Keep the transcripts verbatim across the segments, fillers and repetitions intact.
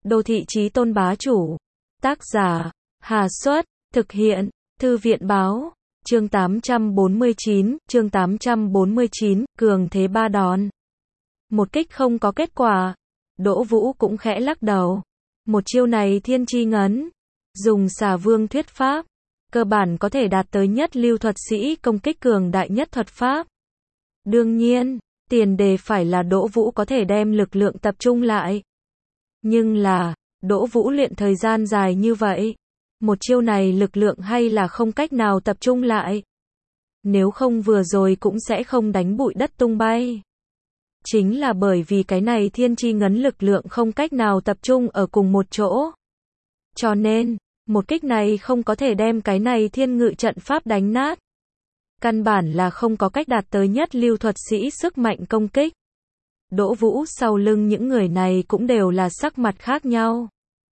Đô thị chí tôn bá chủ. Tác giả, Hà Xuất, thực hiện, Thư viện báo, chương tám trăm bốn mươi chín, chương tám trăm bốn mươi chín, cường thế ba đòn. Một kích không có kết quả. Đỗ Vũ cũng khẽ lắc đầu. Một chiêu này thiên chi ngấn. Dùng xà vương thuyết pháp. Cơ bản có thể đạt tới nhất lưu thuật sĩ công kích cường đại nhất thuật pháp. Đương nhiên, tiền đề phải là Đỗ Vũ có thể đem lực lượng tập trung lại. Nhưng là, Đỗ Vũ luyện thời gian dài như vậy. Một chiêu này lực lượng hay là không cách nào tập trung lại. Nếu không vừa rồi cũng sẽ không đánh bụi đất tung bay. Chính là bởi vì cái này thiên chi ngấn lực lượng không cách nào tập trung ở cùng một chỗ. Cho nên, một kích này không có thể đem cái này thiên ngự trận pháp đánh nát. Căn bản là không có cách đạt tới nhất lưu thuật sĩ sức mạnh công kích. Đỗ Vũ sau lưng những người này cũng đều là sắc mặt khác nhau.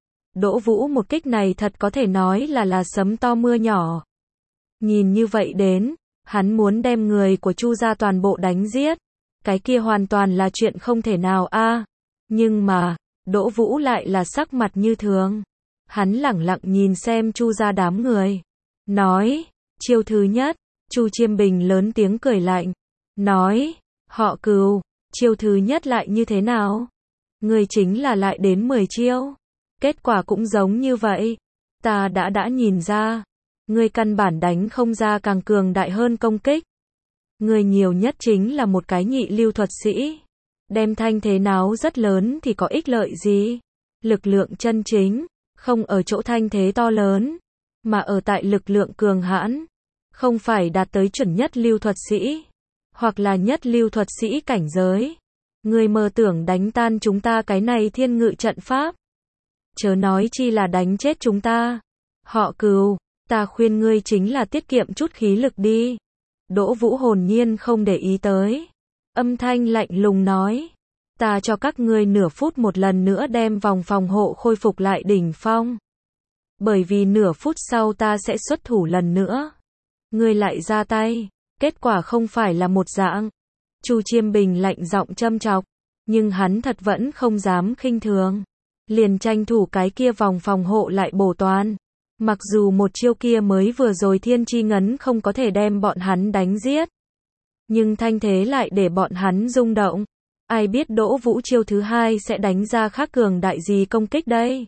Đỗ Vũ một kích này thật có thể nói là là sấm to mưa nhỏ. Nhìn như vậy đến, hắn muốn đem người của Chu gia toàn bộ đánh giết. Cái kia hoàn toàn là chuyện không thể nào a. À. Nhưng mà, Đỗ Vũ lại là sắc mặt như thường. Hắn lẳng lặng nhìn xem Chu gia đám người. Nói, chiêu thứ nhất, Chu Chiêm Bình lớn tiếng cười lạnh. Nói, họ Cừu, chiêu thứ nhất lại như thế nào? Người chính là lại đến mười chiêu. Kết quả cũng giống như vậy. Ta đã đã nhìn ra. Người căn bản đánh không ra càng cường đại hơn công kích. Người nhiều nhất chính là một cái nhị lưu thuật sĩ. Đem thanh thế náo rất lớn thì có ích lợi gì? Lực lượng chân chính, không ở chỗ thanh thế to lớn, mà ở tại lực lượng cường hãn. Không phải đạt tới chuẩn nhất lưu thuật sĩ, hoặc là nhất lưu thuật sĩ cảnh giới. Người mơ tưởng đánh tan chúng ta cái này thiên ngự trận pháp. Chớ nói chi là đánh chết chúng ta. Họ Cừu, ta khuyên ngươi chính là tiết kiệm chút khí lực đi. Đỗ Vũ hồn nhiên không để ý tới. Âm thanh lạnh lùng nói. Ta cho các ngươi nửa phút một lần nữa đem vòng phòng hộ khôi phục lại đỉnh phong. Bởi vì nửa phút sau ta sẽ xuất thủ lần nữa. Ngươi lại ra tay. Kết quả không phải là một dạng. Chu Chiêm Bình lạnh giọng châm chọc. Nhưng hắn thật vẫn không dám khinh thường. Liền tranh thủ cái kia vòng phòng hộ lại bổ toàn. Mặc dù một chiêu kia mới vừa rồi thiên chi ngấn không có thể đem bọn hắn đánh giết. Nhưng thanh thế lại để bọn hắn rung động. Ai biết Đỗ Vũ chiêu thứ hai sẽ đánh ra khác cường đại gì công kích đây.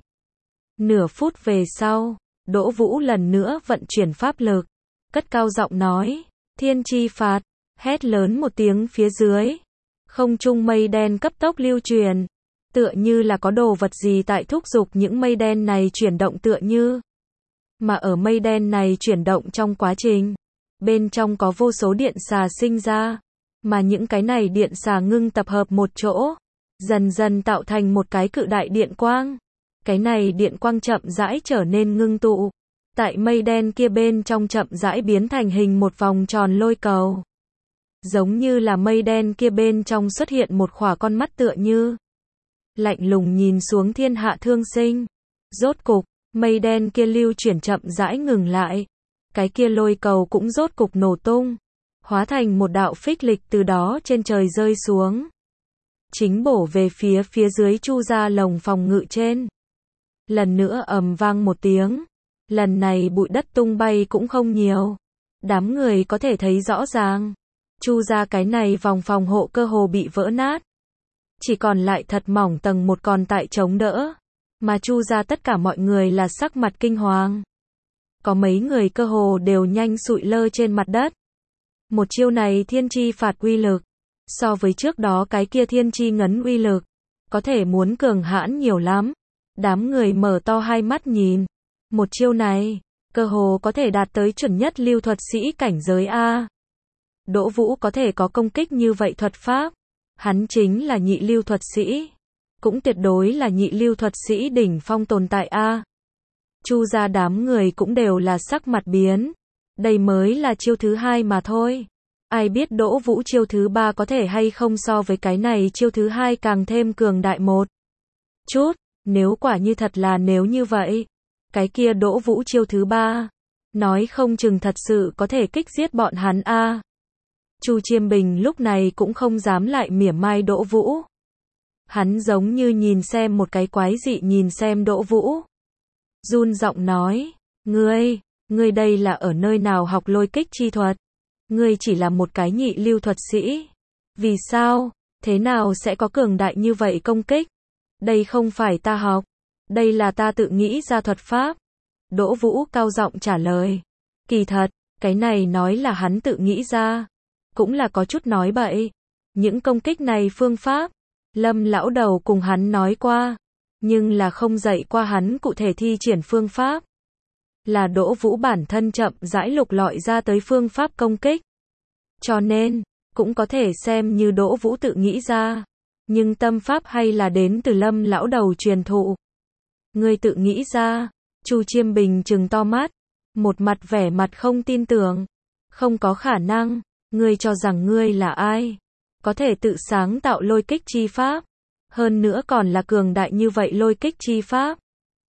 Nửa phút về sau, Đỗ Vũ lần nữa vận chuyển pháp lực. Cất cao giọng nói, thiên chi phạt, hét lớn một tiếng phía dưới. Không trung mây đen cấp tốc lưu truyền. Tựa như là có đồ vật gì tại thúc giục những mây đen này chuyển động tựa như. Mà ở mây đen này chuyển động trong quá trình, bên trong có vô số điện xà sinh ra. Mà những cái này điện xà ngưng tập hợp một chỗ, dần dần tạo thành một cái cự đại điện quang. Cái này điện quang chậm rãi trở nên ngưng tụ. Tại mây đen kia bên trong chậm rãi biến thành hình một vòng tròn lôi cầu. Giống như là mây đen kia bên trong xuất hiện một khỏa con mắt tựa như. Lạnh lùng nhìn xuống thiên hạ thương sinh. Rốt cục, mây đen kia lưu chuyển chậm rãi ngừng lại. Cái kia lôi cầu cũng rốt cục nổ tung. Hóa thành một đạo phích lịch từ đó trên trời rơi xuống. Chính bổ về phía phía dưới Chu gia lồng phòng ngự trên. Lần nữa ầm vang một tiếng. Lần này bụi đất tung bay cũng không nhiều. Đám người có thể thấy rõ ràng. Chu gia cái này vòng phòng hộ cơ hồ bị vỡ nát. Chỉ còn lại thật mỏng tầng một còn tại chống đỡ. Mà Chu gia tất cả mọi người là sắc mặt kinh hoàng. Có mấy người cơ hồ đều nhanh sụi lơ trên mặt đất. Một chiêu này thiên chi phạt uy lực. So với trước đó cái kia thiên chi ngấn uy lực. Có thể muốn cường hãn nhiều lắm. Đám người mở to hai mắt nhìn. Một chiêu này, cơ hồ có thể đạt tới chuẩn nhất lưu thuật sĩ cảnh giới A. Đỗ Vũ có thể có công kích như vậy thuật pháp. Hắn chính là nhị lưu thuật sĩ. Cũng tuyệt đối là nhị lưu thuật sĩ đỉnh phong tồn tại A. Chu gia đám người cũng đều là sắc mặt biến. Đây mới là chiêu thứ hai mà thôi. Ai biết Đỗ Vũ chiêu thứ ba có thể hay không so với cái này chiêu thứ hai càng thêm cường đại một chút. Nếu quả như thật là nếu như vậy. Cái kia Đỗ Vũ chiêu thứ ba. Nói không chừng thật sự có thể kích giết bọn hắn a. Chu Chiêm Bình lúc này cũng không dám lại mỉa mai Đỗ Vũ. Hắn giống như nhìn xem một cái quái dị nhìn xem Đỗ Vũ. Run giọng nói, ngươi, ngươi đây là ở nơi nào học lôi kích chi thuật? Ngươi chỉ là một cái nhị lưu thuật sĩ. Vì sao? Thế nào sẽ có cường đại như vậy công kích? Đây không phải ta học. Đây là ta tự nghĩ ra thuật pháp. Đỗ Vũ cao giọng trả lời. Kỳ thật, cái này nói là hắn tự nghĩ ra. Cũng là có chút nói bậy. Những công kích này phương pháp, Lâm lão đầu cùng hắn nói qua. Nhưng là không dạy qua hắn cụ thể thi triển phương pháp. Là Đỗ Vũ bản thân chậm rãi lục lọi ra tới phương pháp công kích. Cho nên, cũng có thể xem như Đỗ Vũ tự nghĩ ra. Nhưng tâm pháp hay là đến từ Lâm lão đầu truyền thụ. Ngươi tự nghĩ ra, Chu Chiêm Bình trừng to mắt, một mặt vẻ mặt không tin tưởng. Không có khả năng, ngươi cho rằng ngươi là ai? Có thể tự sáng tạo lôi kích chi pháp. Hơn nữa còn là cường đại như vậy lôi kích chi pháp.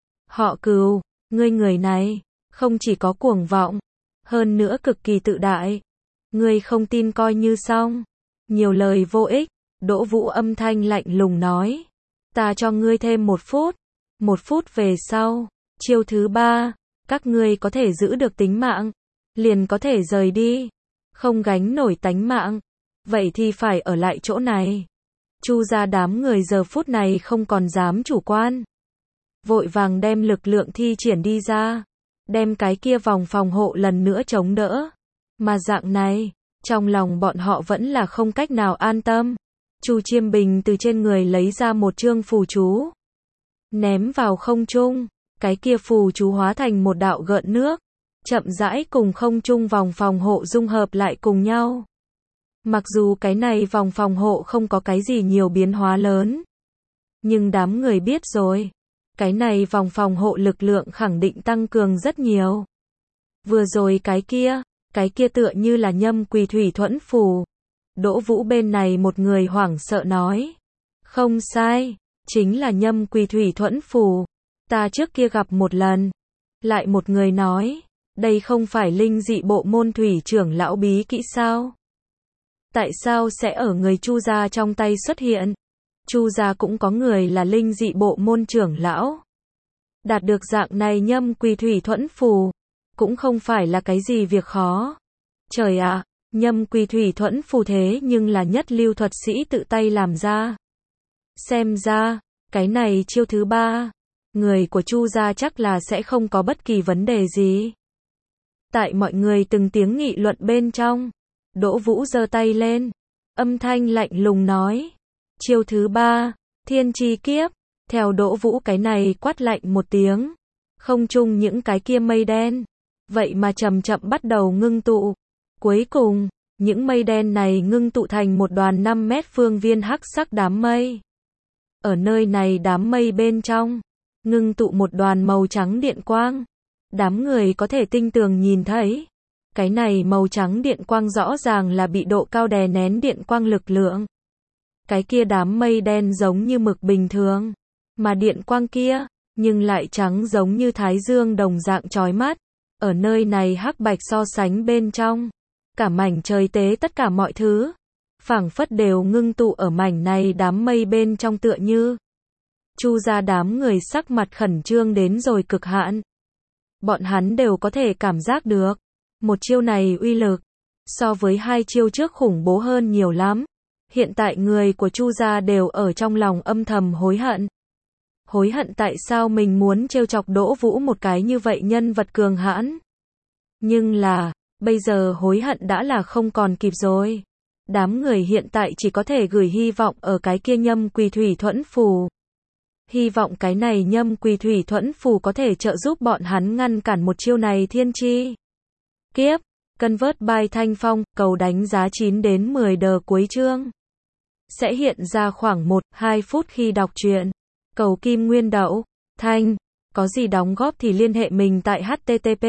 Họ Cừu, ngươi người này, không chỉ có cuồng vọng, hơn nữa cực kỳ tự đại. Ngươi không tin coi như xong. Nhiều lời vô ích, Đỗ Vũ âm thanh lạnh lùng nói. Ta cho ngươi thêm một phút. Một phút về sau, chiêu thứ ba, các ngươi có thể giữ được tính mạng, liền có thể rời đi. Không gánh nổi tánh mạng, vậy thì phải ở lại chỗ này. Chu gia đám người giờ phút này không còn dám chủ quan. Vội vàng đem lực lượng thi triển đi ra. Đem cái kia vòng phòng hộ lần nữa chống đỡ. Mà dạng này, trong lòng bọn họ vẫn là không cách nào an tâm. Chu Chiêm Bình từ trên người lấy ra một chương phù chú. Ném vào không trung. Cái kia phù chú hóa thành một đạo gợn nước. Chậm rãi cùng không trung vòng phòng hộ dung hợp lại cùng nhau. Mặc dù cái này vòng phòng hộ không có cái gì nhiều biến hóa lớn. Nhưng đám người biết rồi. Cái này vòng phòng hộ lực lượng khẳng định tăng cường rất nhiều. Vừa rồi cái kia, cái kia tựa như là Nhâm Quỳ Thủy Thuẫn Phù. Đỗ Vũ bên này một người hoảng sợ nói. Không sai, chính là Nhâm Quỳ Thủy Thuẫn Phù. Ta trước kia gặp một lần. Lại một người nói, đây không phải linh dị bộ môn thủy trưởng lão bí kỹ sao? Tại sao sẽ ở người Chu gia trong tay xuất hiện? Chu gia cũng có người là linh dị bộ môn trưởng lão. Đạt được dạng này Nhâm Quỳ Thủy Thuẫn Phù, cũng không phải là cái gì việc khó. Trời ạ, à, Nhâm Quỳ Thủy Thuẫn Phù thế nhưng là nhất lưu thuật sĩ tự tay làm ra. Xem ra, cái này chiêu thứ ba, người của Chu gia chắc là sẽ không có bất kỳ vấn đề gì. Tại mọi người từng tiếng nghị luận bên trong, Đỗ Vũ giơ tay lên, âm thanh lạnh lùng nói. Chiêu thứ ba, Thiên Chi Kiếp. Theo Đỗ Vũ cái này quát lạnh một tiếng, không trung những cái kia mây đen, vậy mà chậm chậm bắt đầu ngưng tụ. Cuối cùng, những mây đen này ngưng tụ thành một đoàn năm mét phương viên hắc sắc đám mây. Ở nơi này đám mây bên trong, ngưng tụ một đoàn màu trắng điện quang. Đám người có thể tinh tường nhìn thấy. Cái này màu trắng điện quang rõ ràng là bị độ cao đè nén điện quang lực lượng. Cái kia đám mây đen giống như mực bình thường. Mà điện quang kia, nhưng lại trắng giống như thái dương đồng dạng chói mắt. Ở nơi này hắc bạch so sánh bên trong. Cả mảnh trời tế tất cả mọi thứ. Phảng phất đều ngưng tụ ở mảnh này đám mây bên trong tựa như. Chu gia đám người sắc mặt khẩn trương đến rồi cực hạn. Bọn hắn đều có thể cảm giác được. Một chiêu này uy lực. So với hai chiêu trước khủng bố hơn nhiều lắm. Hiện tại người của Chu gia đều ở trong lòng âm thầm hối hận. Hối hận tại sao mình muốn trêu chọc Đỗ Vũ một cái như vậy nhân vật cường hãn. Nhưng là, bây giờ hối hận đã là không còn kịp rồi. Đám người hiện tại chỉ có thể gửi hy vọng ở cái kia Nhâm Quỳ Thủy Thuẫn Phù. Hy vọng cái này Nhâm Quỳ Thủy Thuẫn Phù có thể trợ giúp bọn hắn ngăn cản một chiêu này Thiên Chi Kiếp. Convert by Thanh Phong, cầu đánh giá chín đến mười đờ cuối chương. Sẽ hiện ra khoảng một đến hai phút khi đọc truyện. Cầu Kim Nguyên Đậu, Thanh, có gì đóng góp thì liên hệ mình tại http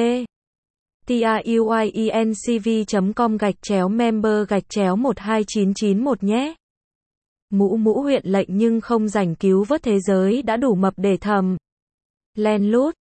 truyencv chấm com gạch chéo member gạch chéo một hai chín chín một nhé. Mũ mũ huyện lệnh nhưng không rảnh cứu vớt thế giới đã đủ mập để thầm. Len lút.